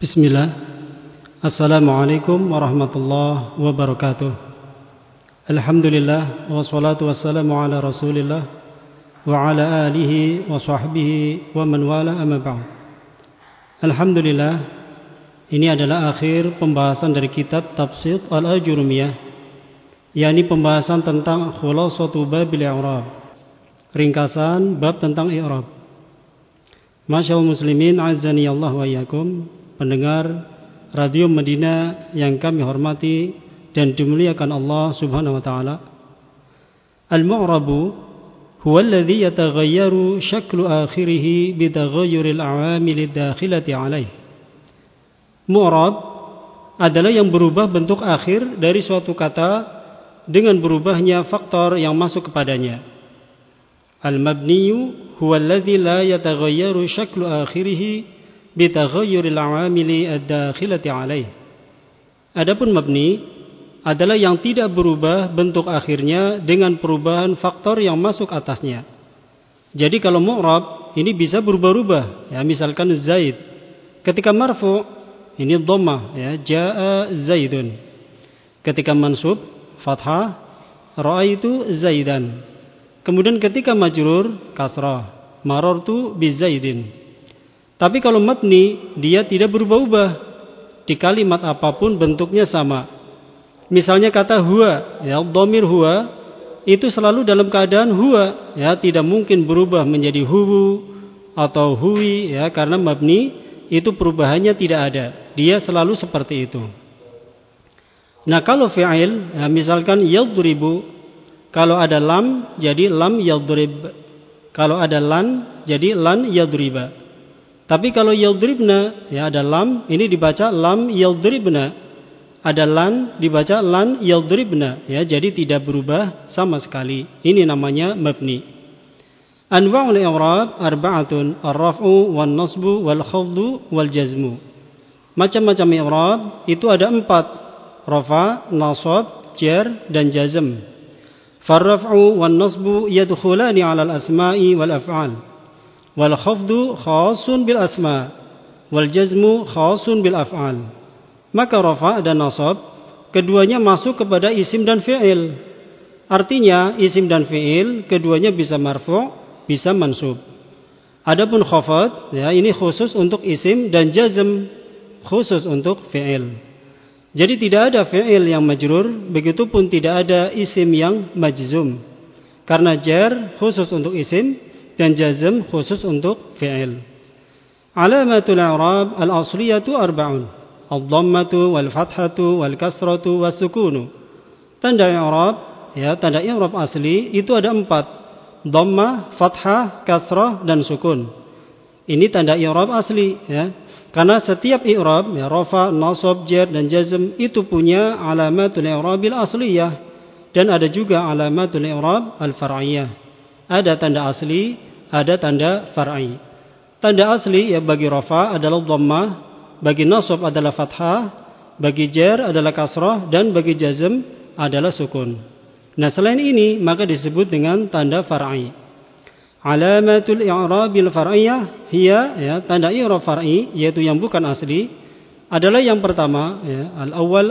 Bismillah. Assalamualaikum warahmatullahi wabarakatuh. Alhamdulillah wassalatu wassalamu ala Rasulillah wa ala alihi wa sahbihi wa man wala amma ba'd. Alhamdulillah, ini adalah akhir pembahasan dari kitab Tafsir Al-Ajurumiyah, yakni pembahasan tentang khulasatu babil i'rab, ringkasan bab tentang i'rab. Masyaallah muslimin azani Allah wa iyyakum, pendengar Radio Madinah yang kami hormati dan dimuliakan Allah Subhanahu wa taala. Al-mu'rabu huwa alladhi yataghayyaru shaklu akhirih bi taghayyuril awamil ad-dakhilati alayh. Mu'rab adalah yang berubah bentuk akhir dari suatu kata dengan berubahnya faktor yang masuk kepadanya. Al-mabniyu huwa alladhi la yataghayyaru shaklu akhirih bi taghayyuril awamil ad-dakhilati alayh. Adapun mabni adalah yang tidak berubah bentuk akhirnya dengan perubahan faktor yang masuk atasnya. Jadi kalau mu'rab ini bisa berubah-ubah, ya, misalkan Zaid. Ketika marfu ini dhammah, ya, jaa Zaidun. Ketika mansub fathah, ra'aitu Zaidan. Kemudian ketika majrur kasrah, marartu bi Zaidin. Tapi kalau mabni dia tidak berubah-ubah, di kalimat apapun bentuknya sama. Misalnya kata huwa, ya, dhamir huwa itu selalu dalam keadaan huwa, ya, tidak mungkin berubah menjadi huwu atau huwi, ya, karena mabni itu perubahannya tidak ada. Dia selalu seperti itu. Nah, kalau fi'il, ya, misalkan yadribu, kalau ada lam jadi lam yadrib. Kalau ada lan jadi lan yadriba. Tapi kalau yadribna, ya, ada lam, ini dibaca lam yadribna. Ada lan, dibaca lan yadribna, ya, jadi tidak berubah sama sekali. Ini namanya mabni. Anwa'ul i'rab arba'atun, ar-raf'u wan nasbu wal khafdu wal jazmu. Macam-macam i'rab itu ada 4. Rafa, nasab, jar dan jazm. Far-raf'u wan nasbu yadkhulani 'ala al-asma'i wal af'al. Wal khafdu khasun bil asma, wal jazmu khasun bil af'al. Maka rafa dan nasab keduanya masuk kepada isim dan fi'il. Artinya isim dan fi'il keduanya bisa marfu', bisa mansub. Adapun khafad, ya, ini khusus untuk isim dan jazm khusus untuk fi'il. Jadi tidak ada fi'il yang majrur, begitupun tidak ada isim yang majzum. Karena jar khusus untuk isim dan jazm khusus untuk fi'il. Alamatul i'rab al-asliyatu arba'un. Ad-dhammatu wal fathatu wal kasratu was sukunu. Tanda i'rab, ya, tanda i'rab asli itu ada 4. Dhammah, fathah, kasrah dan sukun. Ini tanda i'rab asli, ya. Karena setiap i'rab, ya, rafa, nasab, jar dan jazm itu punya alamatul i'rabil asliyah dan ada juga alamatul i'rab al-far'iyah. Ada tanda asli, ada tanda far'i. Tanda asli, ya, bagi rafa adalah dhammah, bagi nasab adalah fathah, bagi jar adalah kasrah dan bagi jazm adalah sukun. Nah, selain ini maka disebut dengan tanda far'i. Alamatul i'rabil far'iyah hiya, ya, tanda i'rab far'i yaitu yang bukan asli adalah yang pertama, ya, al-awwal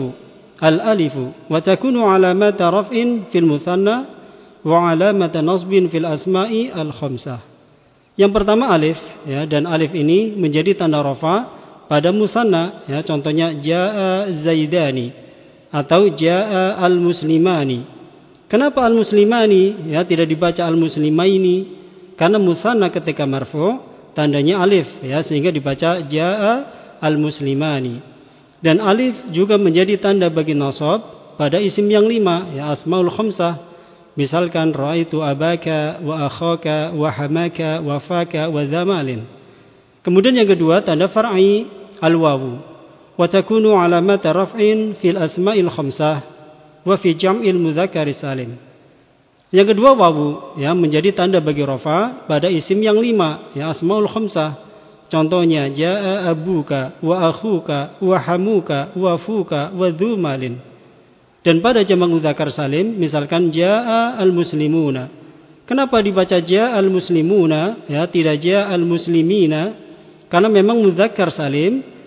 al-alifu wa takunu alamata raf'in fil mutsanna wa alamata nasbin fil asma'i al-khamsah. Yang pertama alif, ya, dan alif ini menjadi tanda rafa pada musanna, ya, contohnya jaa zaidani atau jaa al-muslimani. Kenapa al-muslimani, ya, tidak dibaca al-muslimaini? Karena musanna ketika marfu tandanya alif, ya, sehingga dibaca jaa al-muslimani. Dan alif juga menjadi tanda bagi nasab pada isim yang 5, ya, asmaul khamsah. Misalkan ra'aitu abaka wa akhaka wa hamaka wa faka wa zamalin. Kemudian yang kedua tanda far'i al-wawu wa takunu alamata raf'in fil asma'il khamsah wa fi jam'il mudzakkar salim. Yang kedua wawu, ya, menjadi tanda bagi rafa pada isim yang 5, ya, asmaul khamsah. Contohnya jaa abuka wa akhuka wa hamuka wa fuka wa dzumalin. Dan pada jamak mudzakkar salim misalkan jaa al-muslimuna. Kenapa dibaca jaa al-muslimuna, ya, tidak jaa al-muslimina? Karena memang mudzakkar salim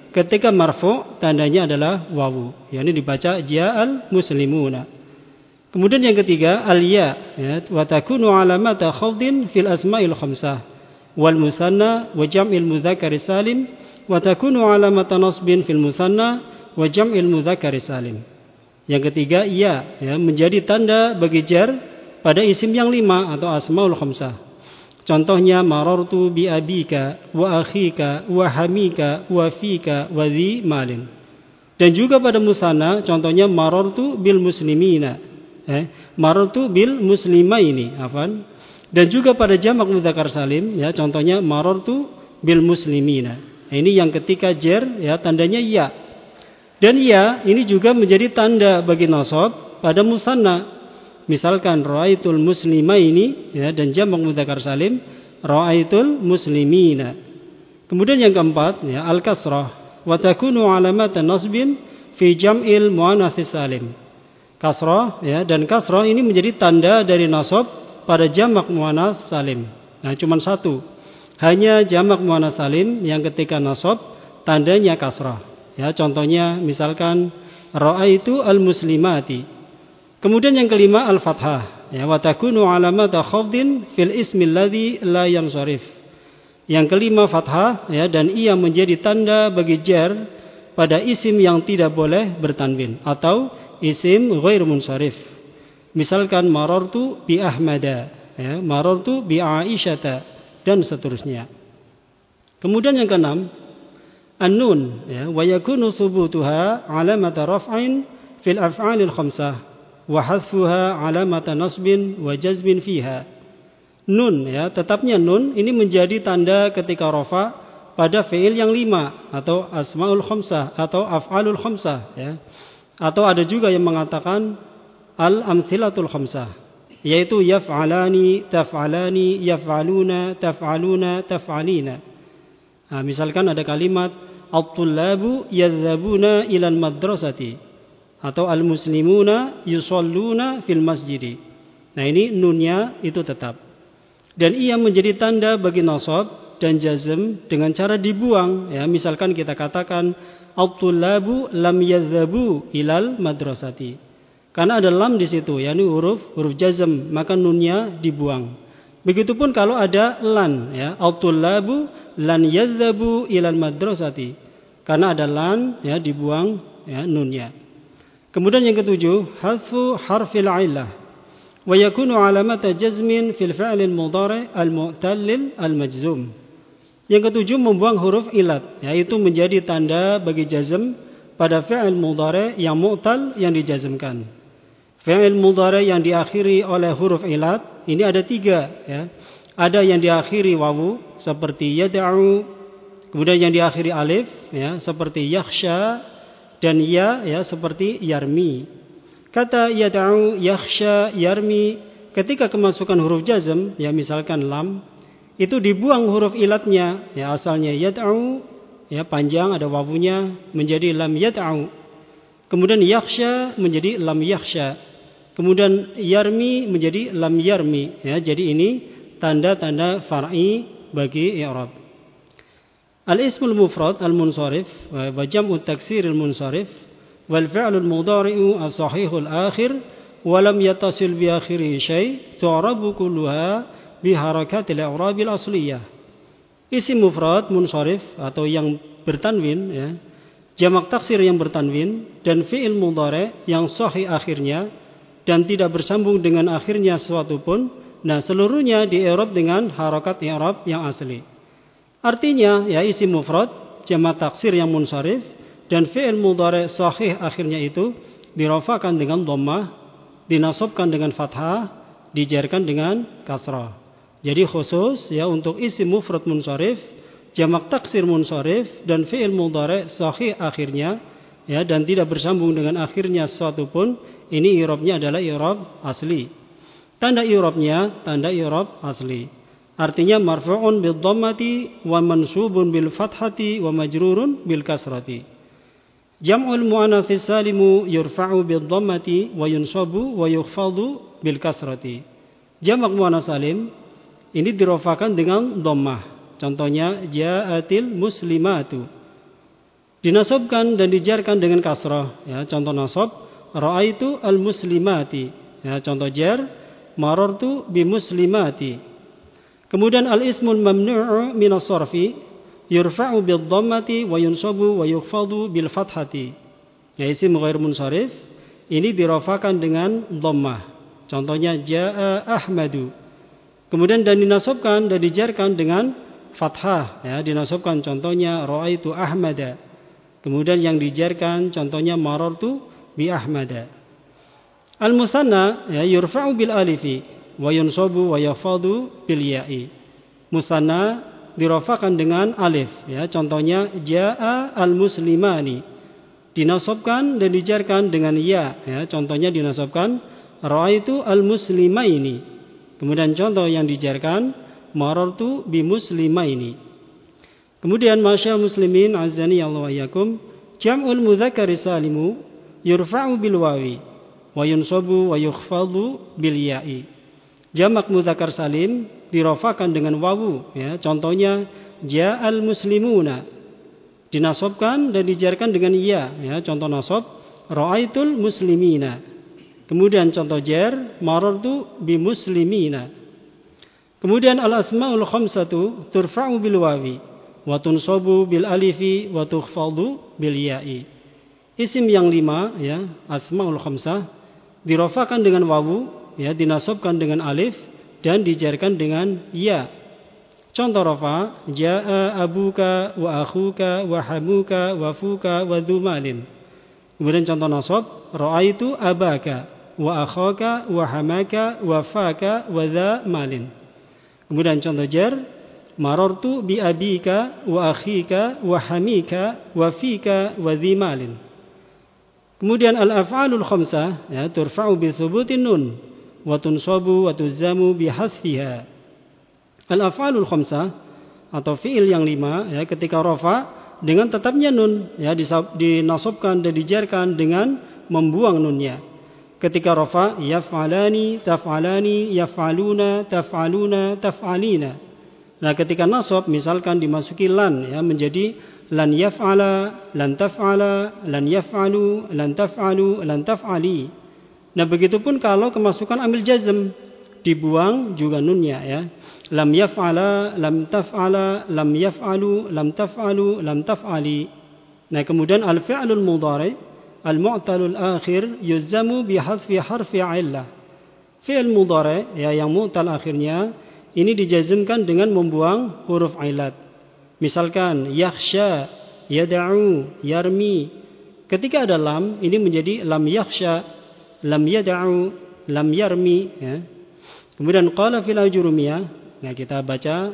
ketika marfu' tandanya adalah wawu, yakni dibaca ja'al muslimuna. Kemudian yang ketiga al-ya, ya, wa takunu alamata khafdin fil asma'il khamsah wal musanna wa jam'il mudzakkar salim wa takunu alamata nasbin fil musanna wa jam'il mudzakkar salim. Yang ketiga ya, menjadi tanda bagi jar pada isim yang 5 atau asmaul khamsah. Contohnya marartu bi abika wa akhika wa hamika wa fika wa dhi malin. Dan juga pada musanna contohnya marartu bil muslimina. Marartu bil muslimaini, afan. Dan juga pada jamak mudzakkar salim, ya, contohnya marartu bil muslimina. Nah, ini yang ketika jar, ya, tandanya ya. Dan ya ini juga menjadi tanda bagi nasab pada musanna. Misalkan ra'aitul muslimaini, ya, dan jamak mudzakkar salim ra'aitul muslimina. Kemudian yang keempat, ya, al-kasrah wa takunu alamatan nasbin fi jam'il muannats salim. Kasrah, ya, dan kasrah ini menjadi tanda dari nasab pada jamak muannats salim. Nah, cuma satu. Hanya jamak muannats salim yang ketika nasab tandanya kasrah. Ya, contohnya misalkan ra'aitu al-muslimati. Kemudian yang kelima al-fathah, ya, wa takunu alamata khafdin fil ismi alladhi la yansharif. Yang kelima fathah, ya, dan ia menjadi tanda bagi jar pada isim yang tidak boleh bertanwin atau isim ghair munsharif. Misalkan marartu bi ahmada, ya, marartu bi aisyata, dan seterusnya. Kemudian yang keenam an-nun, ya, wa yakunu thubutuha alamata raf'in fil af'alil khamsah wa hadfuha alamata nasbin wa jazmin fiha. Nun, ya, tetapnya nun ini menjadi tanda ketika rafa pada fi'il yang 5 atau asmaul khamsah atau af'alul khamsah, ya. Atau ada juga yang mengatakan al-amtsilatul khamsah, yaitu yaf'alani, taf'alani, yaf'aluna, taf'aluna, taf'alina. Nah, misalkan ada kalimat at-tullabu yadhhabuna ilal madrasati atau al-muslimuna yusalluna fil masjidi. Nah, ini nunnya itu tetap. Dan ia menjadi tanda bagi nasab dan jazm dengan cara dibuang, ya. Misalkan kita katakan at-tullabu lam yadhhabu ilal madrasati. Karena ada lam di situ, yakni huruf jazm, maka nunnya dibuang. Begitupun kalau ada lan, ya, at-tullabu lan yadhhabu ilal madrasati. Karena ada lan, ya, dibuang, ya, nunnya. Kemudian yang ketujuh, hadfu harfil illah wa yakunu alamata jazmin fil fi'lil mudhari' al-mu'tallil al-majzum. Yang ketujuh membuang huruf ilat, yaitu menjadi tanda bagi jazm pada fi'il mudhari' yang mu'tal yang dijazmkan. Fi'il mudhari' yang diakhiri oleh huruf ilat ini ada 3, ya. Ada yang diakhiri wawu seperti yad'u, kemudian yang diakhiri alif, ya, seperti yakhsha, dan ya, ya, seperti yarmi. Kata yad'u, yakhsha, yarmi ketika kemasukan huruf jazm, ya, misalkan lam, itu dibuang huruf ilatnya, ya, asalnya yad'u, ya, panjang ada wawunya menjadi lam yad'u. Kemudian yakhsha menjadi lam yakhsha. Kemudian yarmi menjadi lam yarmi, ya. Jadi ini tanda-tanda far'i bagi i'rab. Al-ismul mufrad al-munsharif wa jam'u taksir al-munsharif wal fi'lul mudhari'u as-sahihul akhir wa lam yattasil bi akhirihi syai' tu'rabu kulluha bi harakatil i'rabil asliyah. Isim mufrad munsharif atau yang bertanwin, ya, jamak taksir yang bertanwin dan fi'il mudhari' yang sahih akhirnya dan tidak bersambung dengan akhirnya suatu pun, nah seluruhnya di-i'rab dengan harakat i'rab yang asli. Artinya, ya, isim mufrad, jamak taksir yang munsharif dan fi'il mudhari' sahih akhirnya itu dirafakan dengan dhammah, dinasabkan dengan fathah, dijarkan dengan kasrah. Jadi khusus, ya, untuk isim mufrad munsharif, jamak taksir munsharif dan fi'il mudhari' sahih akhirnya, ya, dan tidak bersambung dengan akhirnya suatu pun, ini i'rabnya adalah i'rab asli. Tanda i'rabnya tanda i'rab asli. Artinya marfu'un bil dhammati wa mansubun bil fathati wa majrurun bil kasrati. Jam'ul muannats salimu yurfa'u bil dhammati wa yunsabu wa yukhfadu bil kasrati. Jamak muannats salim ini dirafakan dengan dhammah. Contohnya ja'atil muslimatu. Dinasabkan dan dijarkan dengan kasrah. Ya, contoh nasab, ra'aitu al-muslimati. Ya, contoh jar, marartu bimuslimati. Kemudian al-ismul mamnu'u minas sarfi yurfa'u bid-dhammati wa yunsabu wa yukhfadu bil fathati. Ya, isim ghair munsharif ini dirafakan dengan dhammah. Contohnya jaa Ahmadu. Kemudian dan dinasabkan dan dijarkan dengan fathah, ya, dinasabkan contohnya ra'aitu Ahmada. Kemudian yang dijarkan contohnya marartu bi Ahmada. Al-musanna ya yurfa'u bil alifi wa yunsabu wa yafadu bil ya'i. Musanna dirafakan dengan alif, ya, contohnya jaa al-muslimani. Dinasabkan dan dijarkan dengan ya, ya, contohnya dinasabkan ra'aitu al-muslimaini. Kemudian contoh yang dijarkan marartu bi muslimaini. Kemudian masyaallah muslimin azani Allah wa iyyakum, jam'ul mudzakkar salimu yurfa'u bil wawi wa yunsabu wa yukhfadu bil ya'i. Jamak mudzakkar salim dirafakan dengan wawu, ya, contohnya ja'al muslimuna. Dinasabkan dan dijarkan dengan ya, ya, contoh nasab ra'aitul muslimina. Kemudian contoh jar marartu bi muslimina. Kemudian al asmaul khamsatu turfa'u bil wawi wa tunsabu bil alifi wa tukhfadu bil ya'i. Isim yang 5, ya, asmaul khamsah dirafakan dengan wawu, ya, dinasabkan dengan alif dan dijarkan dengan ya. Contoh rafa jaa abuka wa akhuka wa hamuka wa fuka wa dzumalin. Kemudian contoh nasab ra'aitu abaka wa akhaka wa hamaka wa faka wa dzamalin. Kemudian contoh jar marartu bi abika wa akhika wa hamika wa fika wa dzimalin. Kemudian al-af'alul khamsah, ya, turfa'u bi thubutin nun wa tunsabu wa tuzamu bi hasfiha. Al-af'alul khamsah atau fi'il yang 5, ya, ketika rafa dengan tetapnya nun, ya, dinasabkan dan dijarkan dengan membuang nunnya. Ketika rafa yaf'alani taf'alani yaf'aluna taf'aluna taf'alina. Nah, ketika nasab misalkan dimasuki lan, ya, menjadi lan yaf'ala lan taf'ala lan yaf'alu lan taf'alu lan taf'ali. Nah, begitupun kalau kemasukan amil jazm dibuang juga nunnya, ya. Lam yaf'ala, lam taf'ala, lam yaf'alu, lam taf'alu, lam taf'ali. Nah, kemudian al-fi'lul mudhari al-mu'talul akhir yuzzamu bi hadfi harfi 'illah. Fi'il mudhari, ya, yang mu'tal akhirnya ini dijazmkan dengan membuang huruf ilat. Misalkan yakhsha, yad'u, yarmi. Ketika ada lam, ini menjadi lam yakhsha, lam yad'u, lam yarmi, ya. Kemudian qala fil ajurumiyah. Nah, kita baca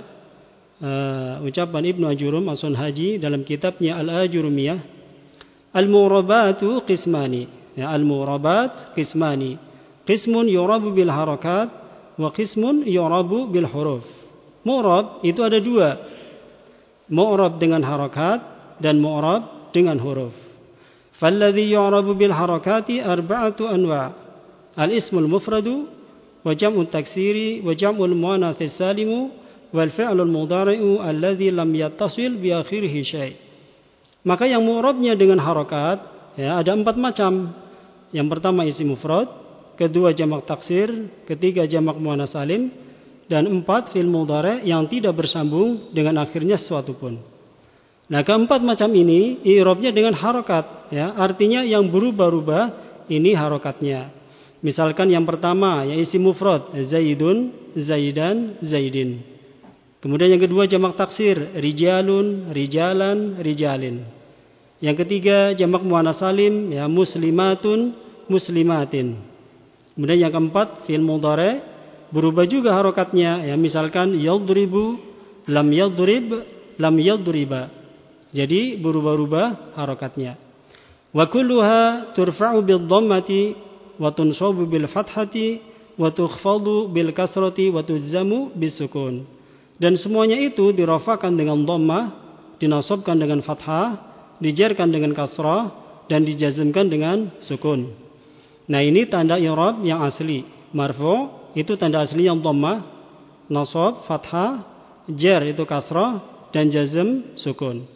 ucapan Ibnu Ajurum As-Sunhaji dalam kitabnya Al-Ajurumiyah. Al-mu'rabatu qismani. Ya, al-mu'rabat qismani. Qismun yurabu bil harakat wa qismun yurabu bil huruf. Mu'rab itu ada dua. Mu'rab dengan harakat dan mu'rab dengan huruf. Falladhi yu'rabu bil harakati arba'atu anwa'. Al-ismul mufradu wa jam'u taksiri wa jam'ul muannats salimu wal fi'lul mudhari'u alladhi lam yattasil bi akhirih syai'. Maka yang mu'rabnya dengan harakat, ya, ada 4 macam. Yang pertama isim mufrad, kedua jamak taksir, ketiga jamak muannats salim, dan 4 fi'il mudhari' yang tidak bersambung dengan akhirnya sesuatu pun. Nah, keempat macam ini i'rabnya dengan harakat, ya, artinya yang berubah-ubah ini harakatnya. Misalkan yang pertama ya isim mufrad zaidun, zaidan, zaidin. Kemudian yang kedua jamak taksir rijalun, rijalan, rijalin. Yang ketiga jamak muannats salim ya muslimatun, muslimatin. Kemudian yang keempat fi'il mudhari berubah juga harakatnya, ya, misalkan yadribu, lam yadrib, lam yadriba. Jadi berubah-ubah harakatnya. Wa kulluha turfa'u bid-dhammati wa tunsabu bil fathati wa tukhfadu bil kasrati wa tuzzamu bisukun. Dan semuanya itu dirafakan dengan dhammah, dinasabkan dengan fathah, dijarkan dengan kasrah, dan dijazmkan dengan sukun. Nah, ini tanda i'rab yang asli. Marfu itu tanda asli yang dhammah, nasab fathah, jar itu kasrah, dan jazm sukun.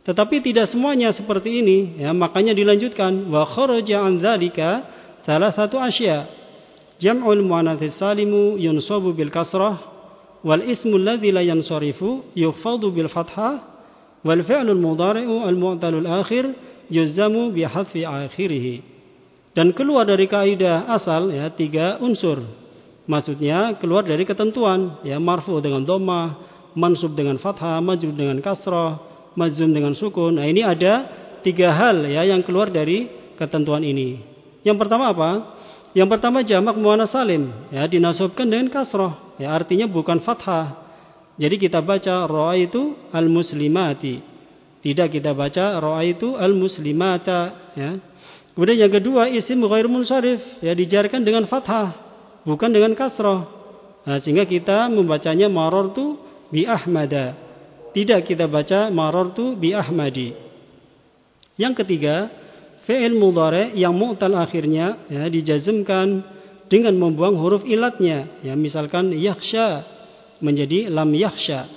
Tetapi tidak semuanya seperti ini, ya, makanya dilanjutkan wa kharaja an dzalika salah satu asya. Jam'ul muannats salimu yunsabu bil kasrah wal ismu alladzi la yansarifu yukhfadu bil fathah wal fi'lul mudhari'u al mu'talul akhir yuzzamu bi hadfi akhirih. Dan keluar dari kaidah asal, ya, 3 unsur. Maksudnya keluar dari ketentuan, ya, marfu dengan dhammah, mansub dengan fathah, majrur dengan kasrah, majzum dengan sukun. Nah, ini ada 3 hal, ya, yang keluar dari ketentuan ini. Yang pertama apa? Yang pertama jamak muannats salim, ya, dinasabkan dengan kasrah, ya, artinya bukan fathah. Jadi kita baca ra'aitu al-muslimati. Tidak kita baca ra'aitu al-muslimata, ya. Kemudian yang kedua isim ghair munsharif, ya, dijarkan dengan fathah, bukan dengan kasrah. Nah, sehingga kita membacanya marartu bi ahmada. Tidak kita baca marartu bi ahmadi. Yang ketiga, fi'il mudhari' yang mu'tal akhirnya, ya, dijazmkan dengan membuang huruf ilatnya, ya, misalkan yakhsha menjadi lam yakhsha.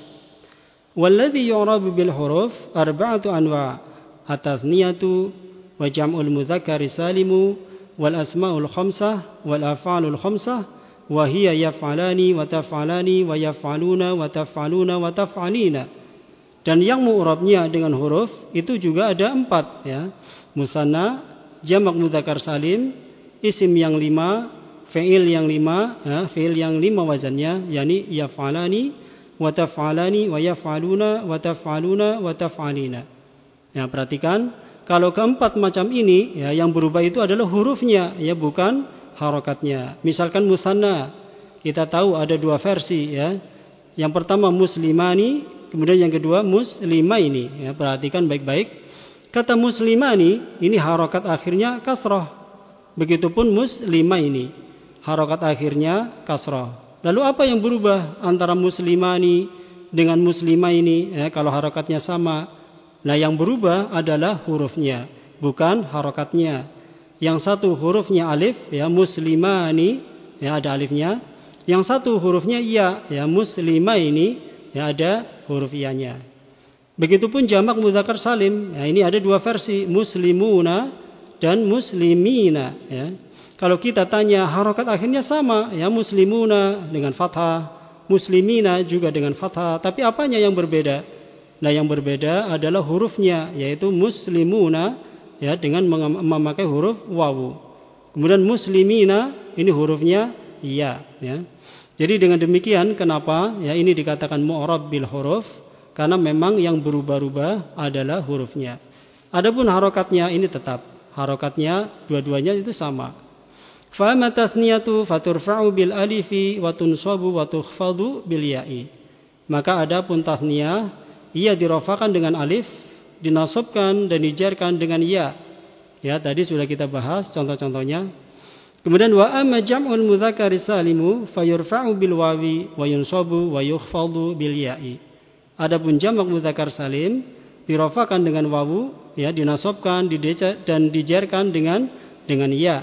Walladhi yu'rabu bil huruf arba'atu anwa', at-tasniyatu wa jam'ul mudzakkari salimu wal asma'ul khamsah wal af'alul khamsah wa hiya yaf'alani wa taf'alani wa yaf'aluna wa taf'aluna wa taf'alina. Dan yang mu'rabnya dengan huruf itu juga ada 4, ya. Musanna, jamak mudzakkar salim, isim yang 5, fi'il yang 5, ya, fi'il yang 5 wazannya, yakni yaf'alani wa taf'alani wa yaf'aluna wa taf'aluna wa taf'alina. Ya, perhatikan kalau keempat macam ini, ya, yang berubah itu adalah hurufnya, ya, bukan harokatnya. Misalkan musanna, kita tahu ada 2 versi, ya. Yang pertama muslimani, kemudian yang kedua muslimaini, ya, perhatikan baik-baik. Kata muslimani ini harokat akhirnya kasrah. Begitupun muslimaini, harokat akhirnya kasrah. Lalu apa yang berubah antara muslimani dengan muslimaini, ya, kalau harokatnya sama? Nah, yang berubah adalah hurufnya, bukan harokatnya. Yang satu hurufnya alif, ya, muslimani, ya, ada alifnya. Yang satu hurufnya ya, ya, muslimaini, ya, ada huruf ianya. Begitupun jamak mudzakkar salim, ya, ini ada 2 versi, muslimuna dan muslimina, ya. Kalau kita tanya harokat akhirnya sama, ya, muslimuna dengan fathah, muslimina juga dengan fathah, tapi apanya yang berbeda? Nah, yang berbeda adalah hurufnya, yaitu muslimuna, ya, dengan memakai huruf wawu. Kemudian muslimina ini hurufnya ya, ya. Jadi dengan demikian kenapa, ya, ini dikatakan mu'rab bil huruf? Karena memang yang berubah-ubah adalah hurufnya. Adapun harokatnya ini tetap. Harokatnya dua-duanya itu sama. Fa amma tasniyatu faturfa'u bil alifi wa tunsabu wa tukhfadu bil ya'i. Maka adapun tasniyah, ia dirafakan dengan alif, dinasabkan dan dijarkan dengan ya. Ya, tadi sudah kita bahas contoh-contohnya. Kemudian wa amma jam'ul mudzakkari salimu fayurfa'u bil wawi wa yunsabu wa yukhfadu bil ya'i. Adapun jamak mudzakkar salim dirafakan dengan wawu, ya, dinasabkan dan dijarkan dengan ya.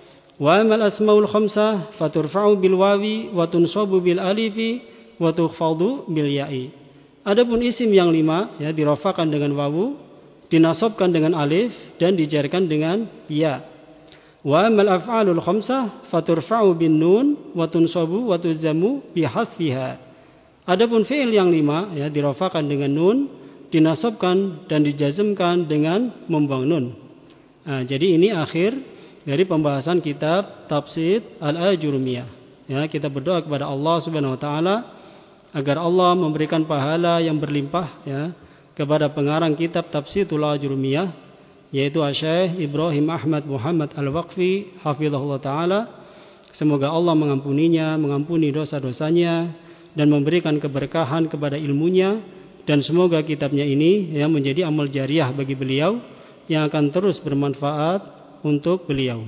Wa amal asmaul khamsah faturfa'u bil wawi wa tunsabu bil alifi wa tukhfadu bil ya'i. Adapun isim yang 5, ya, dirafakan dengan wawu, dinasabkan dengan alif dan dijarkan dengan ya. Wa amal af'alul khamsah faturfa'u bin nun wa tunsabu wa tuzammu bi hasfiha. Adapun fi'il yang 5, ya, dirafakan dengan nun, dinasabkan dan dijazmkan dengan membuang nun. Nah, jadi ini akhir dari pembahasan kitab Tafsir Al-Ajurumiyah. Ya, kita berdoa kepada Allah Subhanahu wa taala agar Allah memberikan pahala yang berlimpah, ya, kepada pengarang kitab Tafsir Al-Ajurumiyah, yaitu Syekh Ibrahim Ahmad Muhammad Al-Waqfi hafizahullah taala. Semoga Allah mengampuninya, mengampuni dosa-dosanya dan memberikan keberkahan kepada ilmunya, dan semoga kitabnya ini, ya, menjadi amal jariah bagi beliau yang akan terus bermanfaat untuk beliau.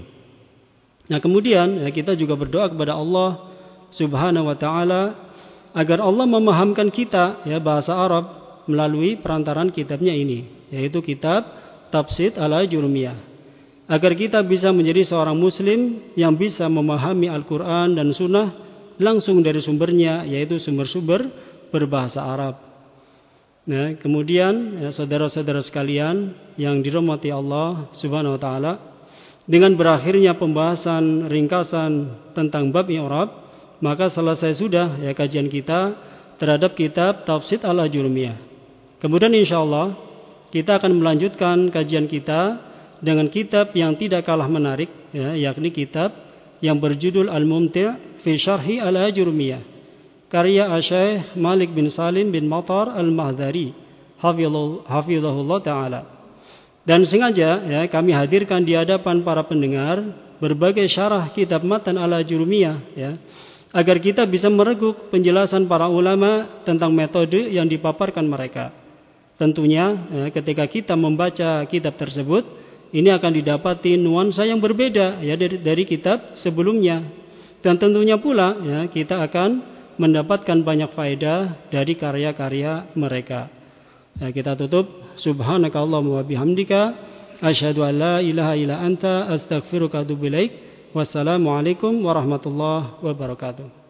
Nah, kemudian, ya, kita juga berdoa kepada Allah Subhanahu wa taala agar Allah memahamkan kita, ya, bahasa Arab melalui perantaran kitabnya ini, yaitu kitab Tafsir Al-Ajurumiyah, agar kita bisa menjadi seorang muslim yang bisa memahami Al-Quran dan Sunnah langsung dari sumbernya, yaitu sumber-sumber berbahasa Arab. Nah, kemudian saudara-saudara sekalian yang dirahmati Allah Subhanahu wa taala, dengan berakhirnya pembahasan ringkasan tentang bab i'rab, maka selesai sudah kajian kita terhadap kitab Tafsir Al-Ajurumiyah. Kemudian insyaallah kita akan melanjutkan kajian kita dengan kitab yang tidak kalah menarik, yakni kitab yang berjudul Al-Mumti' fi Syarhi Al-Ajurumiyah, karya Asy-Syaikh Malik bin Salim bin Matar Al-Mahdari hafizahullah taala. Dan sengaja kami hadirkan di hadapan para pendengar berbagai syarah kitab matan Al-Ajurumiyah, agar kita bisa mereguk penjelasan para ulama tentang metode yang dipaparkan mereka. Tentunya ketika kita membaca kitab tersebut, ini akan didapati nuansa yang berbeda dari kitab sebelumnya. Dan tentunya pula kita akan mendapatkan banyak faedah dari karya-karya mereka. Kita tutup. Subhanakallahumma wa bihamdika asyhadu an la ilaha illa anta astaghfiruka wa atubu ilaik. Wassalamualaikum warahmatullahi wabarakatuh.